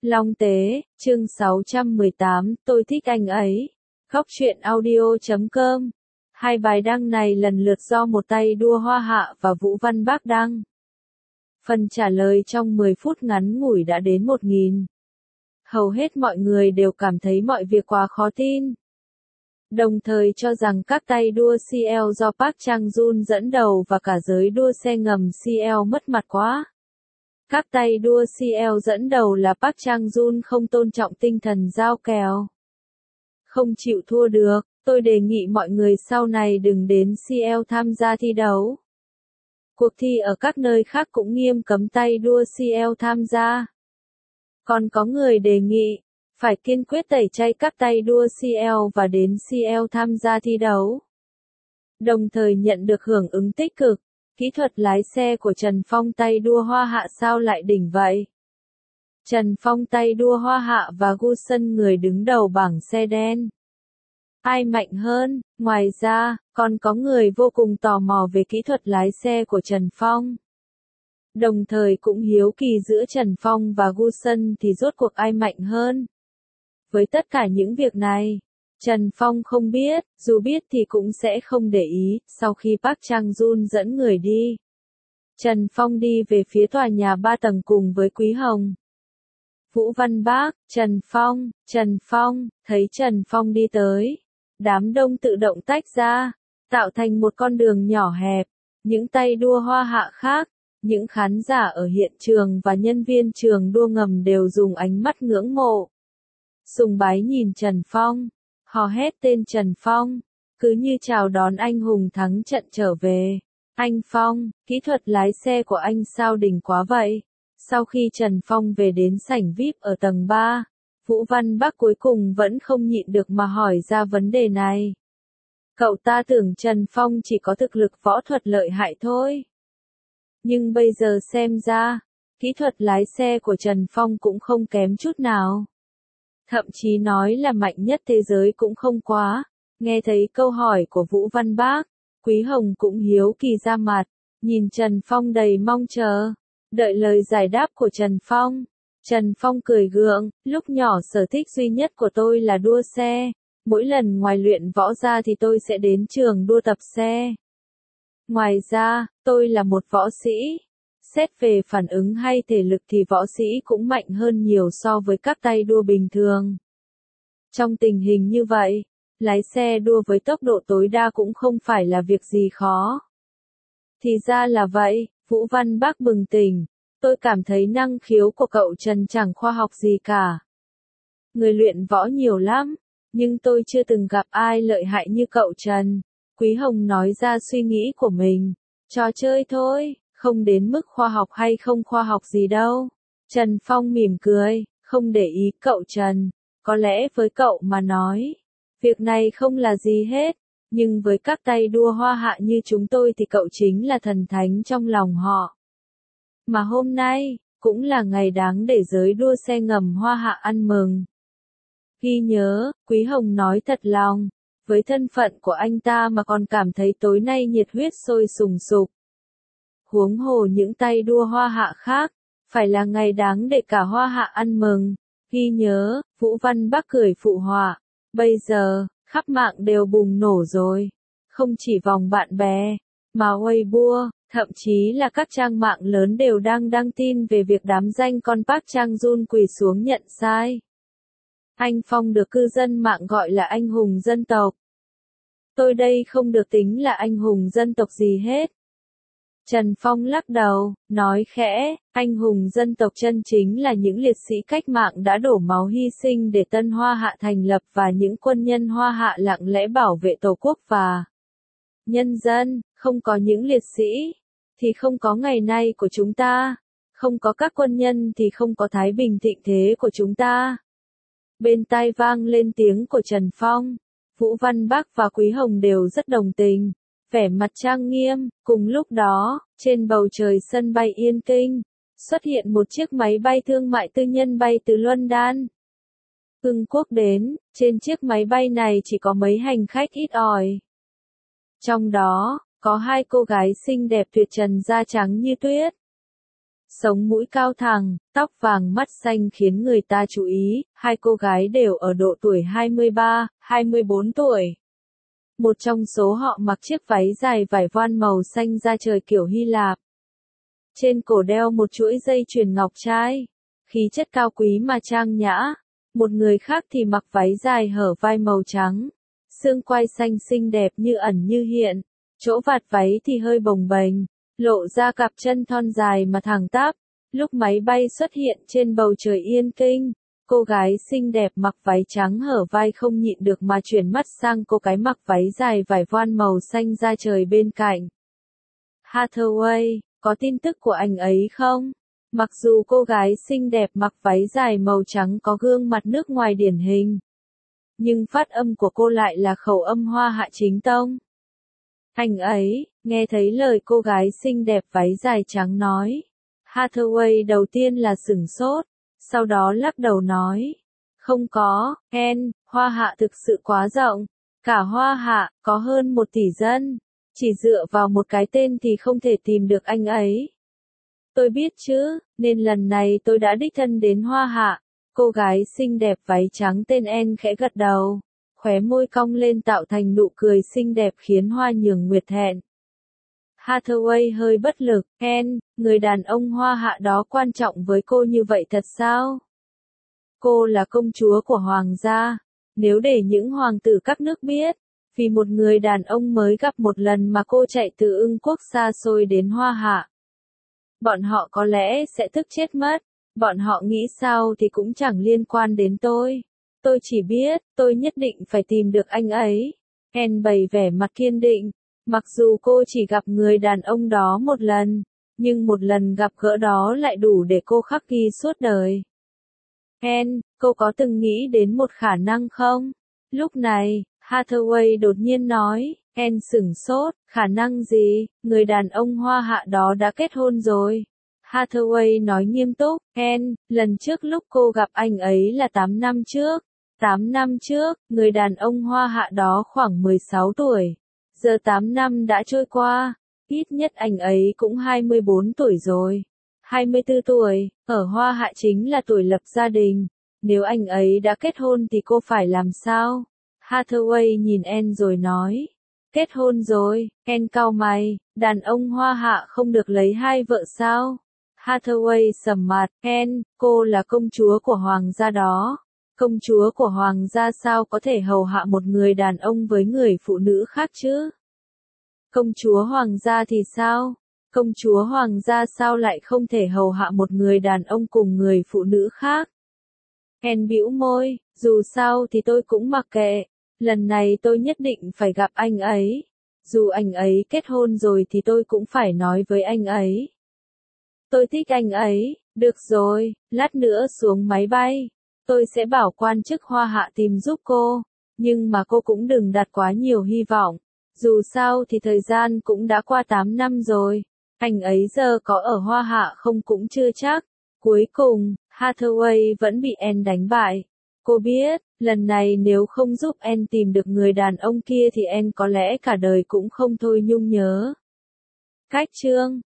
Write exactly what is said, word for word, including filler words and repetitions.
Long Tế, chương sáu trăm mười tám, tôi thích anh ấy. Góc truyện audio chấm com. Hai bài đăng này lần lượt do một tay đua Hoa Hạ và Vũ Văn Bác đăng. Phần trả lời trong mười phút ngắn ngủi đã đến một nghìn. Hầu hết mọi người đều cảm thấy mọi việc quá khó tin. Đồng thời cho rằng các tay đua xê lờ do Park Chang-jun dẫn đầu và cả giới đua xe ngầm xê lờ mất mặt quá. Các tay đua xê lờ dẫn đầu là Park Chang-jun không tôn trọng tinh thần giao kèo. Không chịu thua được, tôi đề nghị mọi người sau này đừng đến xê lờ tham gia thi đấu. Cuộc thi ở các nơi khác cũng nghiêm cấm tay đua xê lờ tham gia. Còn có người đề nghị, phải kiên quyết tẩy chay các tay đua xê lờ và đến xê lờ tham gia thi đấu. Đồng thời nhận được hưởng ứng tích cực. Kỹ thuật lái xe của Trần Phong tay đua Hoa Hạ sao lại đỉnh vậy? Trần Phong tay đua Hoa Hạ và Gu Sân người đứng đầu bảng xe đen. Ai mạnh hơn? Ngoài ra, còn có người vô cùng tò mò về kỹ thuật lái xe của Trần Phong. Đồng thời cũng hiếu kỳ giữa Trần Phong và Gu Sân thì rốt cuộc ai mạnh hơn. Với tất cả những việc này, Trần Phong không biết, dù biết thì cũng sẽ không để ý. Sau khi Park Chang-jun dẫn người đi, Trần Phong đi về phía tòa nhà ba tầng cùng với Quý Hồng. Vũ Văn Bác, Trần Phong, Trần Phong, thấy Trần Phong đi tới. Đám đông tự động tách ra, tạo thành một con đường nhỏ hẹp. Những tay đua Hoa Hạ khác, những khán giả ở hiện trường và nhân viên trường đua ngầm đều dùng ánh mắt ngưỡng mộ, sùng bái nhìn Trần Phong. Hò hét tên Trần Phong, cứ như chào đón anh hùng thắng trận trở về. Anh Phong, kỹ thuật lái xe của anh sao đỉnh quá vậy? Sau khi Trần Phong về đến sảnh vi ai pi ở tầng ba, Vũ Văn Bác cuối cùng vẫn không nhịn được mà hỏi ra vấn đề này. Cậu ta tưởng Trần Phong chỉ có thực lực võ thuật lợi hại thôi. Nhưng bây giờ xem ra, kỹ thuật lái xe của Trần Phong cũng không kém chút nào. Thậm chí nói là mạnh nhất thế giới cũng không quá. Nghe thấy câu hỏi của Vũ Văn Bác, Quý Hồng cũng hiếu kỳ ra mặt, nhìn Trần Phong đầy mong chờ, đợi lời giải đáp của Trần Phong. Trần Phong cười gượng, lúc nhỏ sở thích duy nhất của tôi là đua xe, mỗi lần ngoài luyện võ ra thì tôi sẽ đến trường đua tập xe. Ngoài ra, tôi là một võ sĩ. Xét về phản ứng hay thể lực thì võ sĩ cũng mạnh hơn nhiều so với các tay đua bình thường. Trong tình hình như vậy, lái xe đua với tốc độ tối đa cũng không phải là việc gì khó. Thì ra là vậy, Vũ Văn Bác bừng tỉnh. Tôi cảm thấy năng khiếu của cậu Trần chẳng khoa học gì cả. Người luyện võ nhiều lắm, nhưng tôi chưa từng gặp ai lợi hại như cậu Trần. Quý Hồng nói ra suy nghĩ của mình. Trò chơi thôi. Không đến mức khoa học hay không khoa học gì đâu. Trần Phong mỉm cười, không để ý cậu Trần. Có lẽ với cậu mà nói, việc này không là gì hết. Nhưng với các tay đua Hoa Hạ như chúng tôi thì cậu chính là thần thánh trong lòng họ. Mà hôm nay, cũng là ngày đáng để giới đua xe ngầm Hoa Hạ ăn mừng. Ghi nhớ, Quý Hồng nói thật lòng, với thân phận của anh ta mà còn cảm thấy tối nay nhiệt huyết sôi sùng sục. Huống hồ những tay đua Hoa Hạ khác, phải là ngày đáng để cả Hoa Hạ ăn mừng. Ghi nhớ, Vũ Văn Bác cười phụ họa. Bây giờ, khắp mạng đều bùng nổ rồi. Không chỉ vòng bạn bè, mà Weibo, thậm chí là các trang mạng lớn đều đang đăng tin về việc đám danh con Park Chang-jun quỳ xuống nhận sai. Anh Phong được cư dân mạng gọi là anh hùng dân tộc. Tôi đây không được tính là anh hùng dân tộc gì hết. Trần Phong lắc đầu, nói khẽ, anh hùng dân tộc chân chính là những liệt sĩ cách mạng đã đổ máu hy sinh để Tân Hoa Hạ thành lập và những quân nhân Hoa Hạ lặng lẽ bảo vệ Tổ quốc và nhân dân. Không có những liệt sĩ, thì không có ngày nay của chúng ta. Không có các quân nhân thì không có thái bình thịnh thế của chúng ta. Bên tai vang lên tiếng của Trần Phong. Vũ Văn Bác và Quý Hồng đều rất đồng tình. Vẻ mặt trang nghiêm. Cùng lúc đó, trên bầu trời sân bay Yên Kinh, xuất hiện một chiếc máy bay thương mại tư nhân bay từ London, Ưng Quốc đến. Trên chiếc máy bay này chỉ có mấy hành khách ít ỏi. Trong đó, có hai cô gái xinh đẹp tuyệt trần da trắng như tuyết. Sống mũi cao thẳng, tóc vàng mắt xanh khiến người ta chú ý, hai cô gái đều ở độ tuổi hai mươi ba, hai mươi bốn tuổi. Một trong số họ mặc chiếc váy dài vải voan màu xanh da trời kiểu Hy Lạp. Trên cổ đeo một chuỗi dây chuyền ngọc trai, khí chất cao quý mà trang nhã. Một người khác thì mặc váy dài hở vai màu trắng, xương quai xanh xinh đẹp như ẩn như hiện, chỗ vạt váy thì hơi bồng bềnh, lộ ra cặp chân thon dài mà thẳng tắp. Lúc máy bay xuất hiện trên bầu trời yên tĩnh, cô gái xinh đẹp mặc váy trắng hở vai không nhịn được mà chuyển mắt sang cô gái mặc váy dài vải voan màu xanh da trời bên cạnh. Hathaway, có tin tức của anh ấy không? Mặc dù cô gái xinh đẹp mặc váy dài màu trắng có gương mặt nước ngoài điển hình, nhưng phát âm của cô lại là khẩu âm Hoa Hạ chính tông. Anh ấy, nghe thấy lời cô gái xinh đẹp váy dài trắng nói. Hathaway đầu tiên là sửng sốt, sau đó lắc đầu nói. Không có, En, Hoa Hạ thực sự quá rộng. Cả Hoa Hạ, có hơn một tỷ dân. Chỉ dựa vào một cái tên thì không thể tìm được anh ấy. Tôi biết chứ, nên lần này tôi đã đích thân đến Hoa Hạ. Cô gái xinh đẹp váy trắng tên En khẽ gật đầu, khóe môi cong lên tạo thành nụ cười xinh đẹp khiến Hoa Nhường Nguyệt thẹn. Hathaway hơi bất lực, En, người đàn ông Hoa Hạ đó quan trọng với cô như vậy thật sao? Cô là công chúa của hoàng gia, nếu để những hoàng tử các nước biết, vì một người đàn ông mới gặp một lần mà cô chạy từ Ưng quốc xa xôi đến Hoa Hạ, bọn họ có lẽ sẽ tức chết mất. Bọn họ nghĩ sao thì cũng chẳng liên quan đến tôi. Tôi chỉ biết, tôi nhất định phải tìm được anh ấy. En bày vẻ mặt kiên định. Mặc dù cô chỉ gặp người đàn ông đó một lần, nhưng một lần gặp gỡ đó lại đủ để cô khắc ghi suốt đời. En, cô có từng nghĩ đến một khả năng không? Lúc này, Hathaway đột nhiên nói. En sửng sốt, khả năng gì? Người đàn ông Hoa Hạ đó đã kết hôn rồi. Hathaway nói nghiêm túc, En, lần trước lúc cô gặp anh ấy là tám năm trước. tám năm trước, người đàn ông Hoa Hạ đó khoảng mười sáu tuổi. Giờ tám năm đã trôi qua, ít nhất anh ấy cũng hai mươi bốn tuổi rồi. hai mươi tư tuổi, ở Hoa Hạ chính là tuổi lập gia đình. Nếu anh ấy đã kết hôn thì cô phải làm sao? Hathaway nhìn En rồi nói. Kết hôn rồi, En cau mày, đàn ông Hoa Hạ không được lấy hai vợ sao? Hathaway sầm mặt, En, cô là công chúa của hoàng gia đó. Công chúa của hoàng gia sao có thể hầu hạ một người đàn ông với người phụ nữ khác chứ? Công chúa hoàng gia thì sao? Công chúa hoàng gia sao lại không thể hầu hạ một người đàn ông cùng người phụ nữ khác? En bĩu môi, dù sao thì tôi cũng mặc kệ. Lần này tôi nhất định phải gặp anh ấy. Dù anh ấy kết hôn rồi thì tôi cũng phải nói với anh ấy. Tôi thích anh ấy, được rồi, lát nữa xuống máy bay. Tôi sẽ bảo quan chức Hoa Hạ tìm giúp cô, nhưng mà cô cũng đừng đặt quá nhiều hy vọng. Dù sao thì thời gian cũng đã qua tám năm rồi, anh ấy giờ có ở Hoa Hạ không cũng chưa chắc. Cuối cùng, Hathaway vẫn bị En đánh bại. Cô biết, lần này nếu không giúp En tìm được người đàn ông kia thì En có lẽ cả đời cũng không thôi nhung nhớ. Cách chương